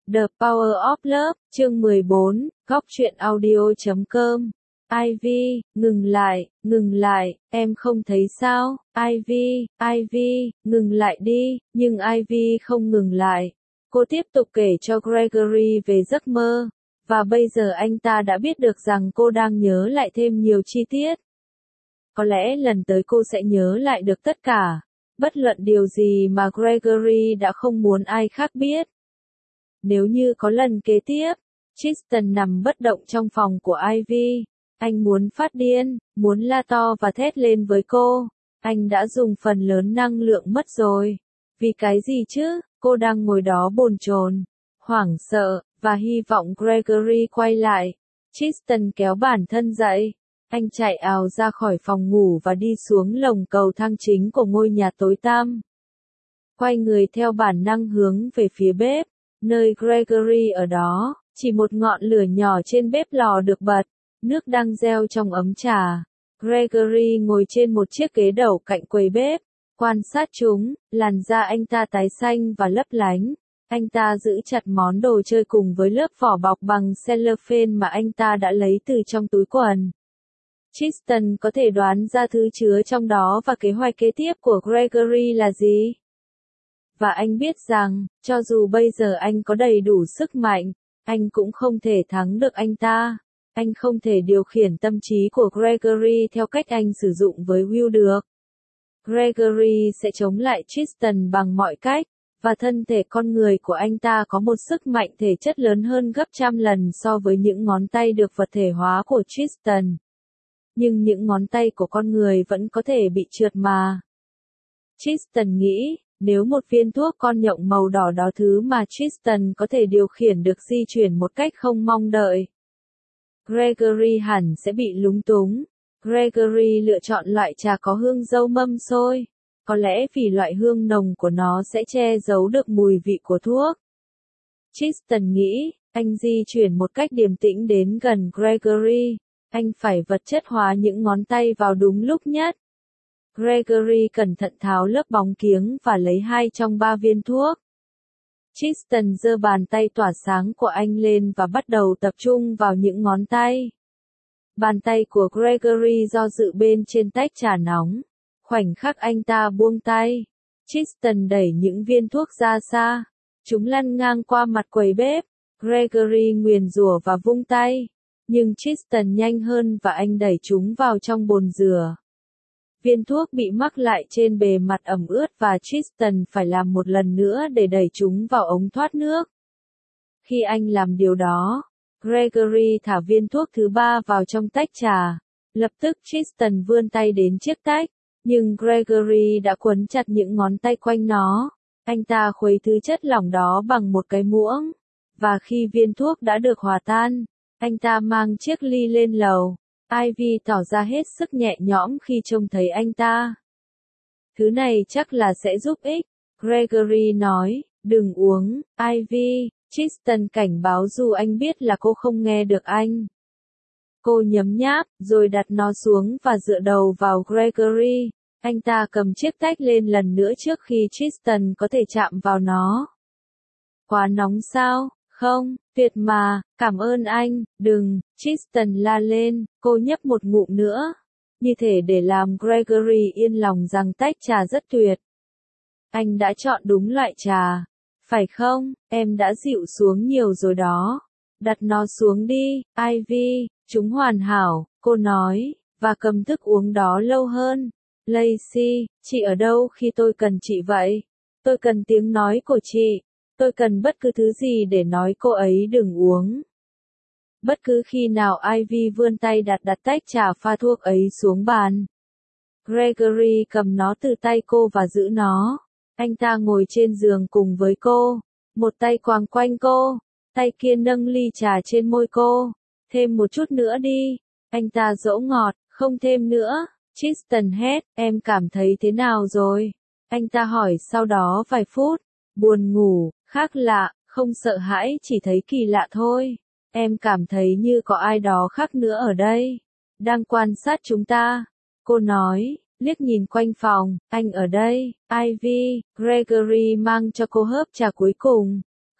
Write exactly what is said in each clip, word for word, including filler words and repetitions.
The Power of Love, chương mười bốn, góc truyện audio chấm com. Ivy, ngừng lại, ngừng lại, em không thấy sao? Ivy, Ivy, ngừng lại đi, nhưng Ivy không ngừng lại. Cô tiếp tục kể cho Gregory về giấc mơ, và bây giờ anh ta đã biết được rằng cô đang nhớ lại thêm nhiều chi tiết. Có lẽ lần tới cô sẽ nhớ lại được tất cả, bất luận điều gì mà Gregory đã không muốn ai khác biết. Nếu như có lần kế tiếp, Tristan nằm bất động trong phòng của Ivy, anh muốn phát điên, muốn la to và thét lên với cô. Anh đã dùng phần lớn năng lượng mất rồi. Vì cái gì chứ? Cô đang ngồi đó bồn chồn, hoảng sợ, và hy vọng Gregory quay lại. Tristan kéo bản thân dậy. Anh chạy ào ra khỏi phòng ngủ và đi xuống lồng cầu thang chính của ngôi nhà tối tăm. Quay người theo bản năng hướng về phía bếp, nơi Gregory ở đó, chỉ một ngọn lửa nhỏ trên bếp lò được bật, nước đang reo trong ấm trà. Gregory ngồi trên một chiếc ghế đầu cạnh quầy bếp, quan sát chúng, làn da anh ta tái xanh và lấp lánh. Anh ta giữ chặt món đồ chơi cùng với lớp vỏ bọc bằng cellophane mà anh ta đã lấy từ trong túi quần. Tristan có thể đoán ra thứ chứa trong đó và kế hoạch kế tiếp của Gregory là gì. Và anh biết rằng, cho dù bây giờ anh có đầy đủ sức mạnh, anh cũng không thể thắng được anh ta. Anh không thể điều khiển tâm trí của Gregory theo cách anh sử dụng với Will được. Gregory sẽ chống lại Tristan bằng mọi cách, và thân thể con người của anh ta có một sức mạnh thể chất lớn hơn gấp trăm lần so với những ngón tay được vật thể hóa của Tristan. Nhưng những ngón tay của con người vẫn có thể bị trượt mà. Tristan nghĩ, nếu một viên thuốc con nhộng màu đỏ đó thứ mà Tristan có thể điều khiển được di chuyển một cách không mong đợi, Gregory hẳn sẽ bị lúng túng. Gregory lựa chọn loại trà có hương dâu mâm xôi, có lẽ vì loại hương nồng của nó sẽ che giấu được mùi vị của thuốc. Tristan nghĩ, anh di chuyển một cách điềm tĩnh đến gần Gregory, anh phải vật chất hóa những ngón tay vào đúng lúc nhất. Gregory cẩn thận tháo lớp bóng kiếng và lấy hai trong ba viên thuốc. Tristan giơ bàn tay tỏa sáng của anh lên và bắt đầu tập trung vào những ngón tay. Bàn tay của Gregory do dự bên trên tách trà nóng. Khoảnh khắc anh ta buông tay, Tristan đẩy những viên thuốc ra xa. Chúng lăn ngang qua mặt quầy bếp. Gregory nguyền rủa và vung tay. Nhưng Tristan nhanh hơn và anh đẩy chúng vào trong bồn rửa. Viên thuốc bị mắc lại trên bề mặt ẩm ướt và Tristan phải làm một lần nữa để đẩy chúng vào ống thoát nước. Khi anh làm điều đó, Gregory thả viên thuốc thứ ba vào trong tách trà. Lập tức Tristan vươn tay đến chiếc tách, nhưng Gregory đã quấn chặt những ngón tay quanh nó. Anh ta khuấy thứ chất lỏng đó bằng một cái muỗng, và khi viên thuốc đã được hòa tan, anh ta mang chiếc ly lên lầu. Ivy tỏ ra hết sức nhẹ nhõm khi trông thấy anh ta. Thứ này chắc là sẽ giúp ích, Gregory nói, đừng uống, Ivy. Tristan cảnh báo dù anh biết là cô không nghe được anh. Cô nhấm nháp, rồi đặt nó xuống và dựa đầu vào Gregory. Anh ta cầm chiếc tách lên lần nữa trước khi Tristan có thể chạm vào nó. Quá nóng sao? Không, tuyệt mà, cảm ơn anh, đừng, Tristan la lên, cô nhấp một ngụm nữa. Như thể để làm Gregory yên lòng rằng tách trà rất tuyệt. Anh đã chọn đúng loại trà. Phải không, em đã dịu xuống nhiều rồi đó. Đặt nó xuống đi, Ivy, chúng hoàn hảo, cô nói, và cầm thức uống đó lâu hơn. Lacey, chị ở đâu khi tôi cần chị vậy? Tôi cần tiếng nói của chị. Tôi cần bất cứ thứ gì để nói cô ấy đừng uống. Bất cứ khi nào Ivy vươn tay đặt đặt tách trà pha thuốc ấy xuống bàn, Gregory cầm nó từ tay cô và giữ nó. Anh ta ngồi trên giường cùng với cô, một tay quàng quanh cô, tay kia nâng ly trà trên môi cô. Thêm một chút nữa đi. Anh ta dỗ ngọt, không thêm nữa. Tristan hét, em cảm thấy thế nào rồi? Anh ta hỏi sau đó vài phút. Buồn ngủ, khác lạ, không sợ hãi, chỉ thấy kỳ lạ thôi. Em cảm thấy như có ai đó khác nữa ở đây, đang quan sát chúng ta. Cô nói, liếc nhìn quanh phòng, anh ở đây, Ivy. Gregory mang cho cô hớp trà cuối cùng.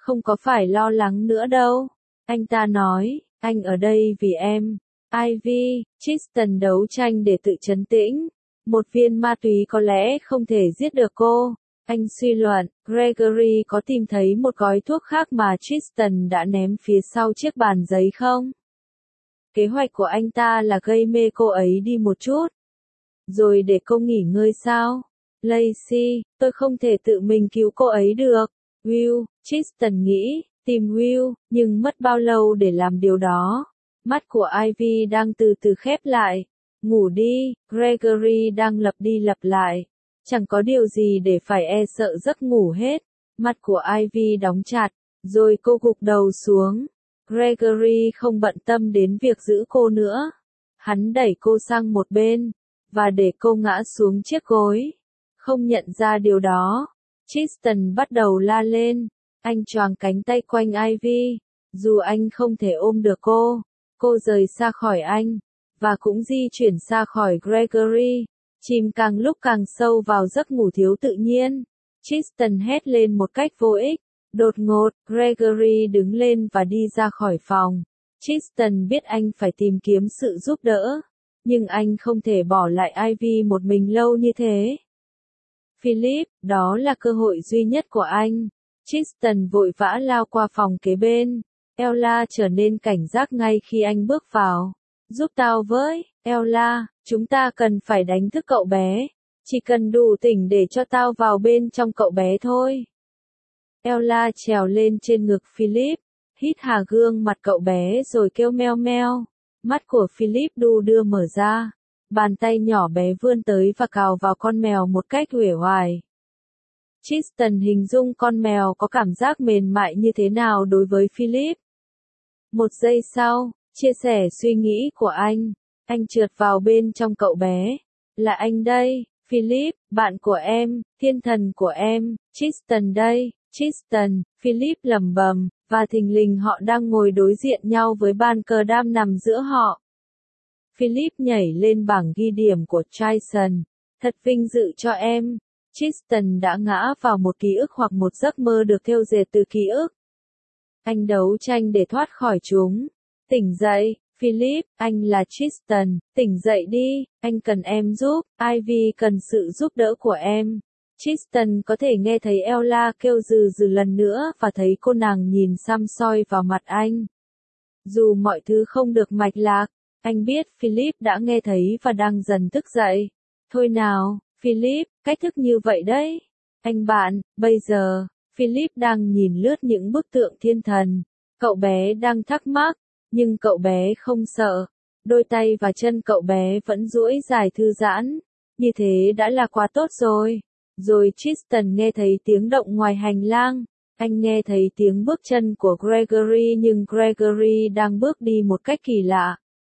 Không có phải lo lắng nữa đâu. Anh ta nói, anh ở đây vì em. Ivy, Tristan đấu tranh để tự trấn tĩnh. Một viên ma túy có lẽ không thể giết được cô. Anh suy luận, Gregory có tìm thấy một gói thuốc khác mà Tristan đã ném phía sau chiếc bàn giấy không? Kế hoạch của anh ta là gây mê cô ấy đi một chút. Rồi để cô nghỉ ngơi sao? Lacey, tôi không thể tự mình cứu cô ấy được. Will, Tristan nghĩ, tìm Will, nhưng mất bao lâu để làm điều đó? Mắt của Ivy đang từ từ khép lại. Ngủ đi, Gregory đang lặp đi lặp lại. Chẳng có điều gì để phải e sợ giấc ngủ hết. Mắt của Ivy đóng chặt, rồi cô gục đầu xuống. Gregory không bận tâm đến việc giữ cô nữa. Hắn đẩy cô sang một bên, và để cô ngã xuống chiếc gối. Không nhận ra điều đó, Tristan bắt đầu la lên. Anh choàng cánh tay quanh Ivy. Dù anh không thể ôm được cô, cô rời xa khỏi anh, và cũng di chuyển xa khỏi Gregory. Chìm càng lúc càng sâu vào giấc ngủ thiếu tự nhiên. Tristan hét lên một cách vô ích. Đột ngột, Gregory đứng lên và đi ra khỏi phòng. Tristan biết anh phải tìm kiếm sự giúp đỡ, nhưng anh không thể bỏ lại Ivy một mình lâu như thế. Philip, đó là cơ hội duy nhất của anh. Tristan vội vã lao qua phòng kế bên. Ella trở nên cảnh giác ngay khi anh bước vào. Giúp tao với, Ella, chúng ta cần phải đánh thức cậu bé. Chỉ cần đủ tỉnh để cho tao vào bên trong cậu bé thôi. Ella trèo lên trên ngực Philip, hít hà gương mặt cậu bé rồi kêu meo meo. Mắt của Philip đu đưa mở ra. Bàn tay nhỏ bé vươn tới và cào vào con mèo một cách uể oải. Tristan hình dung con mèo có cảm giác mềm mại như thế nào đối với Philip. Một giây sau, chia sẻ suy nghĩ của anh, anh trượt vào bên trong cậu bé. Là anh đây, Philip, bạn của em, thiên thần của em, Tristan đây, Tristan, Philip lẩm bẩm, và thình lình họ đang ngồi đối diện nhau với bàn cờ đam nằm giữa họ. Philip nhảy lên bảng ghi điểm của Tyson. Thật vinh dự cho em. Tristan đã ngã vào một ký ức hoặc một giấc mơ được thêu dệt từ ký ức. Anh đấu tranh để thoát khỏi chúng. Tỉnh dậy, Philip, anh là Tristan, tỉnh dậy đi, anh cần em giúp, Ivy cần sự giúp đỡ của em. Tristan có thể nghe thấy Ella kêu dừ dừ lần nữa và thấy cô nàng nhìn săm soi vào mặt anh. Dù mọi thứ không được mạch lạc, anh biết Philip đã nghe thấy và đang dần thức dậy. Thôi nào, Philip, cách thức như vậy đấy. Anh bạn, bây giờ, Philip đang nhìn lướt những bức tượng thiên thần. Cậu bé đang thắc mắc, nhưng cậu bé không sợ. Đôi tay và chân cậu bé vẫn duỗi dài thư giãn. Như thế đã là quá tốt rồi. Rồi Tristan nghe thấy tiếng động ngoài hành lang. Anh nghe thấy tiếng bước chân của Gregory nhưng Gregory đang bước đi một cách kỳ lạ.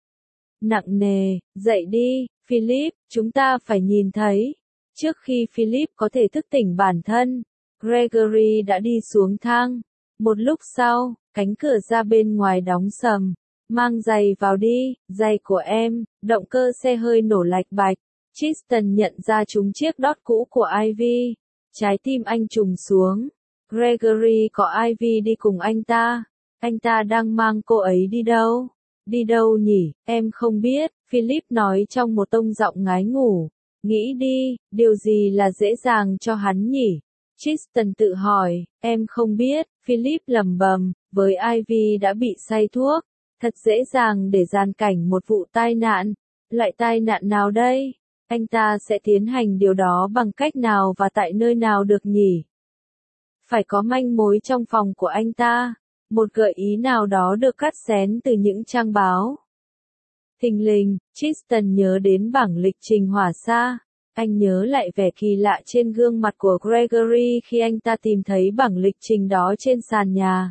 Nặng nề, dậy đi, Philip, chúng ta phải nhìn thấy. Trước khi Philip có thể thức tỉnh bản thân, Gregory đã đi xuống thang. Một lúc sau, cánh cửa ra bên ngoài đóng sầm. Mang giày vào đi, giày của em, động cơ xe hơi nổ lạch bạch. Tristan nhận ra trúng chiếc đót cũ của Ivy. Trái tim anh trùng xuống. Gregory có Ivy đi cùng anh ta. Anh ta đang mang cô ấy đi đâu? Đi đâu nhỉ, em không biết, Philip nói trong một tông giọng ngái ngủ. Nghĩ đi, điều gì là dễ dàng cho hắn nhỉ? Tristan tự hỏi, em không biết, Philip lẩm bẩm, với Ivy đã bị say thuốc. Thật dễ dàng để dàn cảnh một vụ tai nạn. Loại tai nạn nào đây? Anh ta sẽ tiến hành điều đó bằng cách nào và tại nơi nào được nhỉ? Phải có manh mối trong phòng của anh ta. Một gợi ý nào đó được cắt xén từ những trang báo. Thình lình, Tristan nhớ đến bảng lịch trình hỏa xa. Anh nhớ lại vẻ kỳ lạ trên gương mặt của Gregory khi anh ta tìm thấy bảng lịch trình đó trên sàn nhà.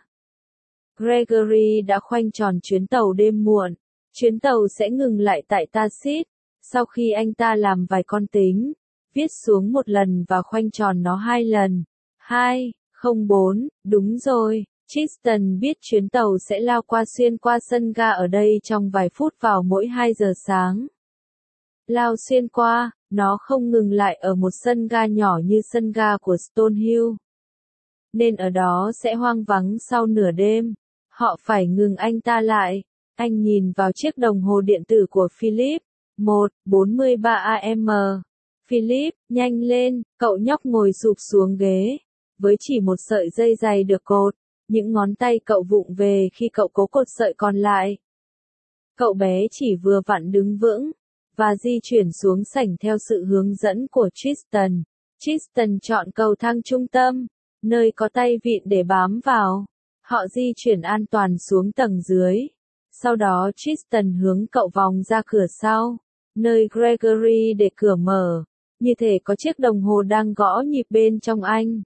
Gregory đã khoanh tròn chuyến tàu đêm muộn. Chuyến tàu sẽ ngừng lại tại Tacit. Sau khi anh ta làm vài con tính, viết xuống một lần và khoanh tròn nó hai lần. hai, không bốn, đúng rồi. Tristan biết chuyến tàu sẽ lao qua xuyên qua sân ga ở đây trong vài phút vào mỗi hai giờ sáng. Lao xuyên qua, nó không ngừng lại ở một sân ga nhỏ như sân ga của Stonehill. nên ở đó sẽ hoang vắng sau nửa đêm. Họ phải ngừng anh ta lại. Anh nhìn vào chiếc đồng hồ điện tử của Philip. một bốn mươi ba a em. Philip, nhanh lên, cậu nhóc ngồi sụp xuống ghế. Với chỉ một sợi dây dày được cột, những ngón tay cậu vụng về khi cậu cố cột sợi còn lại. Cậu bé chỉ vừa vặn đứng vững, và di chuyển xuống sảnh theo sự hướng dẫn của Tristan. Tristan chọn cầu thang trung tâm, nơi có tay vịn để bám vào. Họ di chuyển an toàn xuống tầng dưới. Sau đó Tristan hướng cậu vòng ra cửa sau, nơi Gregory để cửa mở, như thể có chiếc đồng hồ đang gõ nhịp bên trong anh.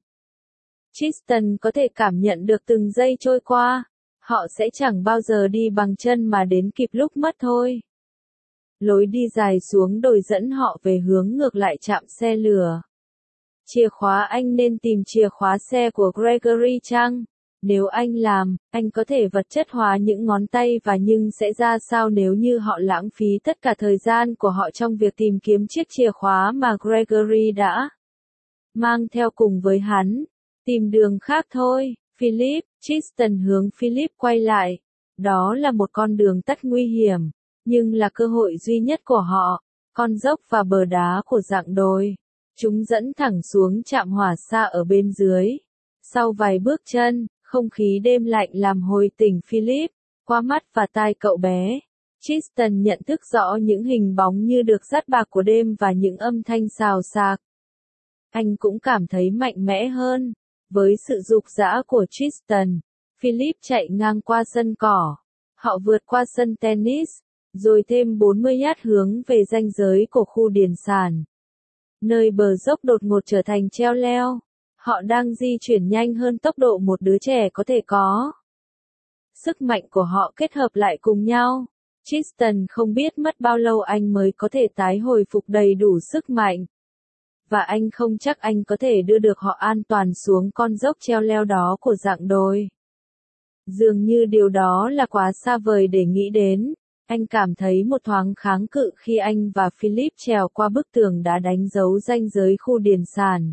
Tristan có thể cảm nhận được từng giây trôi qua. Họ sẽ chẳng bao giờ đi bằng chân mà đến kịp lúc mất thôi. Lối đi dài xuống đồi dẫn họ về hướng ngược lại trạm xe lửa. Chìa khóa anh nên tìm chìa khóa xe của Gregory chăng? Nếu anh làm, anh có thể vật chất hóa những ngón tay và nhưng sẽ ra sao nếu như họ lãng phí tất cả thời gian của họ trong việc tìm kiếm chiếc chìa khóa mà Gregory đã mang theo cùng với hắn? Tìm đường khác thôi, Philip. Tristan hướng Philip quay lại. Đó là một con đường tắt nguy hiểm, nhưng là cơ hội duy nhất của họ. Con dốc và bờ đá của dạng đồi. Chúng dẫn thẳng xuống trạm hỏa xa ở bên dưới. Sau vài bước chân, không khí đêm lạnh làm hồi tỉnh Philip. Qua mắt và tai cậu bé, Tristan nhận thức rõ những hình bóng như được dắt bạc của đêm và những âm thanh xào xạc. Anh cũng cảm thấy mạnh mẽ hơn. Với sự dục dã của Tristan, Philip chạy ngang qua sân cỏ. Họ vượt qua sân tennis, rồi thêm bốn mươi yard hướng về ranh giới của khu điền sản. Nơi bờ dốc đột ngột trở thành treo leo. Họ đang di chuyển nhanh hơn tốc độ một đứa trẻ có thể có. Sức mạnh của họ kết hợp lại cùng nhau. Tristan không biết mất bao lâu anh mới có thể tái hồi phục đầy đủ sức mạnh. Và anh không chắc anh có thể đưa được họ an toàn xuống con dốc treo leo đó của dạng đồi. Dường như điều đó là quá xa vời để nghĩ đến. Anh cảm thấy một thoáng kháng cự khi anh và Philip trèo qua bức tường đá đánh dấu ranh giới khu điền sản.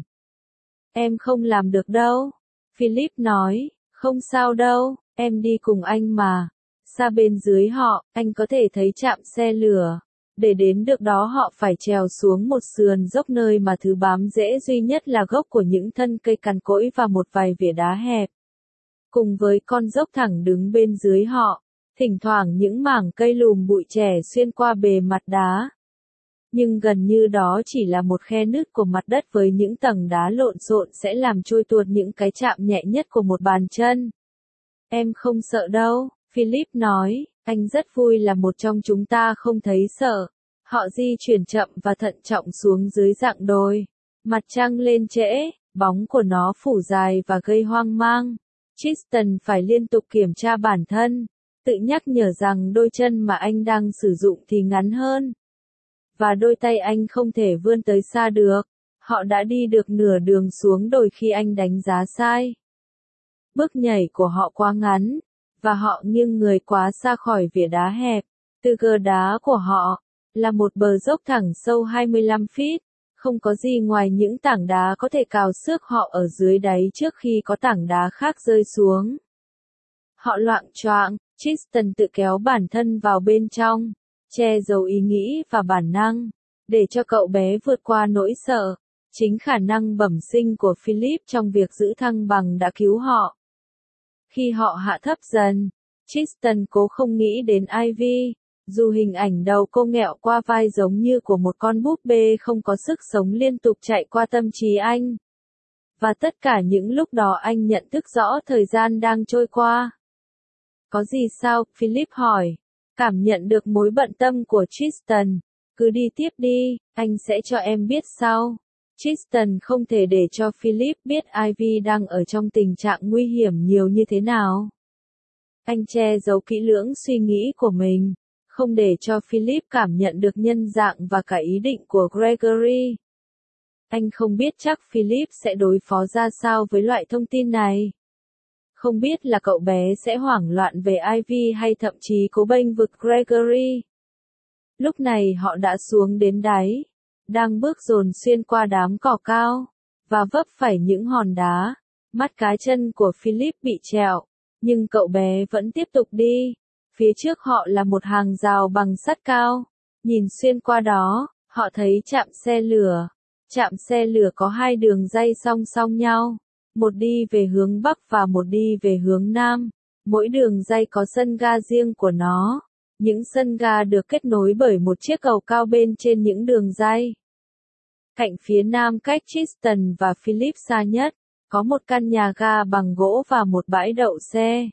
Em không làm được đâu. Philip nói, không sao đâu, em đi cùng anh mà. Xa bên dưới họ, anh có thể thấy trạm xe lửa. Để đến được đó họ phải trèo xuống một sườn dốc nơi mà thứ bám rễ duy nhất là gốc của những thân cây cằn cỗi và một vài vỉa đá hẹp. Cùng với con dốc thẳng đứng bên dưới họ, thỉnh thoảng những mảng cây lùm bụi trẻ xuyên qua bề mặt đá. Nhưng gần như đó chỉ là một khe nứt của mặt đất với những tầng đá lộn xộn sẽ làm trôi tuột những cái chạm nhẹ nhất của một bàn chân. Em không sợ đâu, Philip nói, anh rất vui là một trong chúng ta không thấy sợ. Họ di chuyển chậm và thận trọng xuống dưới dạng đồi. Mặt trăng lên trễ, bóng của nó phủ dài và gây hoang mang. Tristan phải liên tục kiểm tra bản thân, tự nhắc nhở rằng đôi chân mà anh đang sử dụng thì ngắn hơn. Và đôi tay anh không thể vươn tới xa được. Họ đã đi được nửa đường xuống đồi khi anh đánh giá sai. Bước nhảy của họ quá ngắn, và họ nghiêng người quá xa khỏi vỉa đá hẹp. Từ gờ đá của họ, là một bờ dốc thẳng sâu hai mươi lăm feet, không có gì ngoài những tảng đá có thể cào xước họ ở dưới đáy trước khi có tảng đá khác rơi xuống. Họ loạng choạng, Tristan tự kéo bản thân vào bên trong, che giấu ý nghĩ và bản năng, để cho cậu bé vượt qua nỗi sợ. Chính khả năng bẩm sinh của Philip trong việc giữ thăng bằng đã cứu họ. Khi họ hạ thấp dần, Tristan cố không nghĩ đến Ivy. Dù hình ảnh đầu cô nghẹo qua vai giống như của một con búp bê không có sức sống liên tục chạy qua tâm trí anh. Và tất cả những lúc đó anh nhận thức rõ thời gian đang trôi qua. Có gì sao? Philip hỏi. Cảm nhận được mối bận tâm của Tristan. Cứ đi tiếp đi, anh sẽ cho em biết sau. Tristan không thể để cho Philip biết Ivy đang ở trong tình trạng nguy hiểm nhiều như thế nào. Anh che giấu kỹ lưỡng suy nghĩ của mình, không để cho Philip cảm nhận được nhân dạng và cả ý định của Gregory. Anh không biết chắc Philip sẽ đối phó ra sao với loại thông tin này. Không biết là cậu bé sẽ hoảng loạn về Ivy hay thậm chí cố bênh vực Gregory. Lúc này họ đã xuống đến đáy, đang bước dồn xuyên qua đám cỏ cao, và vấp phải những hòn đá. Mắt cá chân của Philip bị trẹo, nhưng cậu bé vẫn tiếp tục đi. Phía trước họ là một hàng rào bằng sắt cao. Nhìn xuyên qua đó, họ thấy trạm xe lửa. Trạm xe lửa có hai đường ray song song nhau, một đi về hướng Bắc và một đi về hướng Nam. Mỗi đường ray có sân ga riêng của nó. Những sân ga được kết nối bởi một chiếc cầu cao bên trên những đường ray. Cạnh phía nam cách Tristan và Philip xa nhất, có một căn nhà ga bằng gỗ và một bãi đậu xe.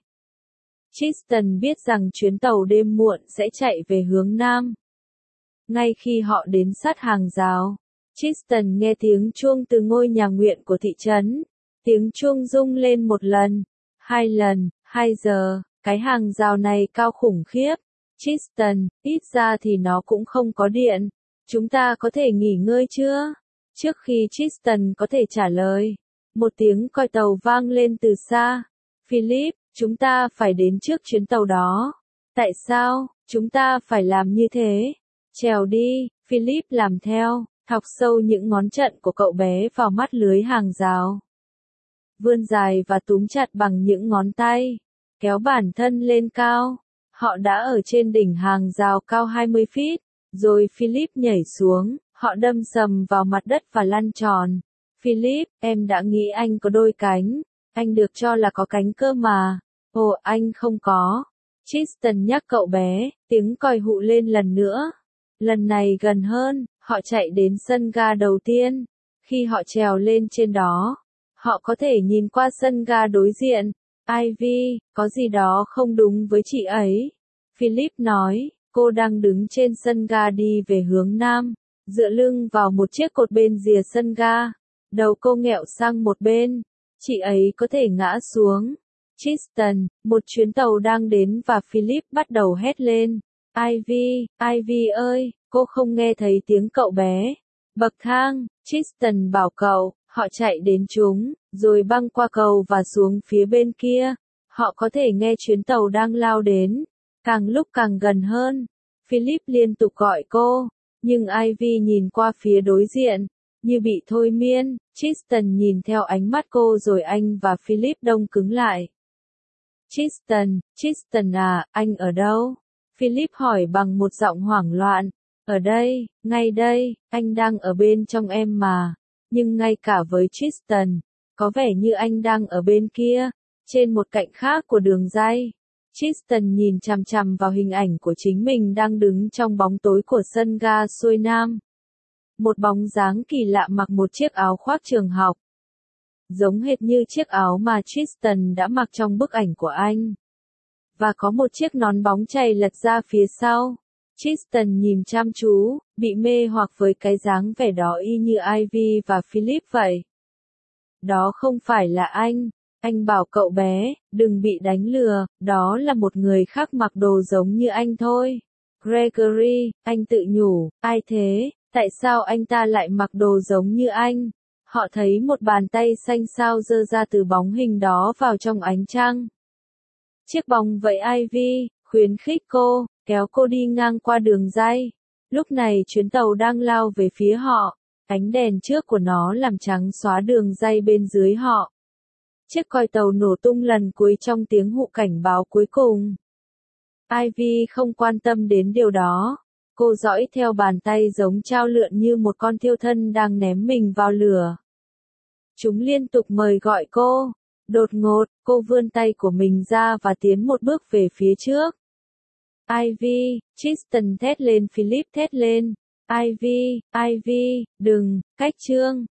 Tristan biết rằng chuyến tàu đêm muộn sẽ chạy về hướng Nam. Ngay khi họ đến sát hàng rào, Tristan nghe tiếng chuông từ ngôi nhà nguyện của thị trấn. Tiếng chuông rung lên một lần, hai lần, hai giờ. Cái hàng rào này cao khủng khiếp. Tristan, ít ra thì nó cũng không có điện. Chúng ta có thể nghỉ ngơi chưa? Trước khi Tristan có thể trả lời, một tiếng còi tàu vang lên từ xa. Philip, chúng ta phải đến trước chuyến tàu đó. Tại sao, chúng ta phải làm như thế? Trèo đi, Philip làm theo, thọc sâu những ngón trận của cậu bé vào mắt lưới hàng rào. Vươn dài và túm chặt bằng những ngón tay, kéo bản thân lên cao. Họ đã ở trên đỉnh hàng rào cao hai mươi feet, rồi Philip nhảy xuống, họ đâm sầm vào mặt đất và lăn tròn. Philip, em đã nghĩ anh có đôi cánh, anh được cho là có cánh cơ mà. Ồ, anh không có. Tristan nhắc cậu bé, tiếng còi hụ lên lần nữa. Lần này gần hơn, họ chạy đến sân ga đầu tiên. Khi họ trèo lên trên đó, họ có thể nhìn qua sân ga đối diện. Ivy, có gì đó không đúng với chị ấy. Philip nói, cô đang đứng trên sân ga đi về hướng Nam, dựa lưng vào một chiếc cột bên rìa sân ga. Đầu cô nghẹo sang một bên, chị ấy có thể ngã xuống. Tristan, một chuyến tàu đang đến và Philip bắt đầu hét lên. Ivy, Ivy ơi, cô không nghe thấy tiếng cậu bé. Bậc thang, Tristan bảo cậu, họ chạy đến chúng, rồi băng qua cầu và xuống phía bên kia. Họ có thể nghe chuyến tàu đang lao đến, càng lúc càng gần hơn. Philip liên tục gọi cô, nhưng Ivy nhìn qua phía đối diện, như bị thôi miên. Tristan nhìn theo ánh mắt cô rồi anh và Philip đông cứng lại. Tristan, Tristan à, anh ở đâu? Philip hỏi bằng một giọng hoảng loạn. Ở đây, ngay đây, anh đang ở bên trong em mà. Nhưng ngay cả với Tristan, có vẻ như anh đang ở bên kia, trên một cạnh khác của đường ray. Tristan nhìn chằm chằm vào hình ảnh của chính mình đang đứng trong bóng tối của sân ga xuôi nam. Một bóng dáng kỳ lạ mặc một chiếc áo khoác trường học, giống hệt như chiếc áo mà Tristan đã mặc trong bức ảnh của anh. Và có một chiếc nón bóng chày lật ra phía sau. Tristan nhìn chăm chú, bị mê hoặc với cái dáng vẻ đó y như Ivy và Philip vậy. Đó không phải là anh. Anh bảo cậu bé, đừng bị đánh lừa, đó là một người khác mặc đồ giống như anh thôi. Gregory, anh tự nhủ, ai thế, tại sao anh ta lại mặc đồ giống như anh? Họ thấy một bàn tay xanh xao giơ ra từ bóng hình đó vào trong ánh trăng. Chiếc bóng vẫy Ivy, khuyến khích cô, kéo cô đi ngang qua đường ray. Lúc này chuyến tàu đang lao về phía họ, ánh đèn trước của nó làm trắng xóa đường ray bên dưới họ. Chiếc còi tàu nổ tung lần cuối trong tiếng hụ cảnh báo cuối cùng. Ivy không quan tâm đến điều đó. Cô dõi theo bàn tay giống trao lượn như một con thiêu thân đang ném mình vào lửa. Chúng liên tục mời gọi cô. Đột ngột, cô vươn tay của mình ra và tiến một bước về phía trước. Ivy, Tristan thét lên, Philip thét lên. Ivy, Ivy, đừng, cách chương.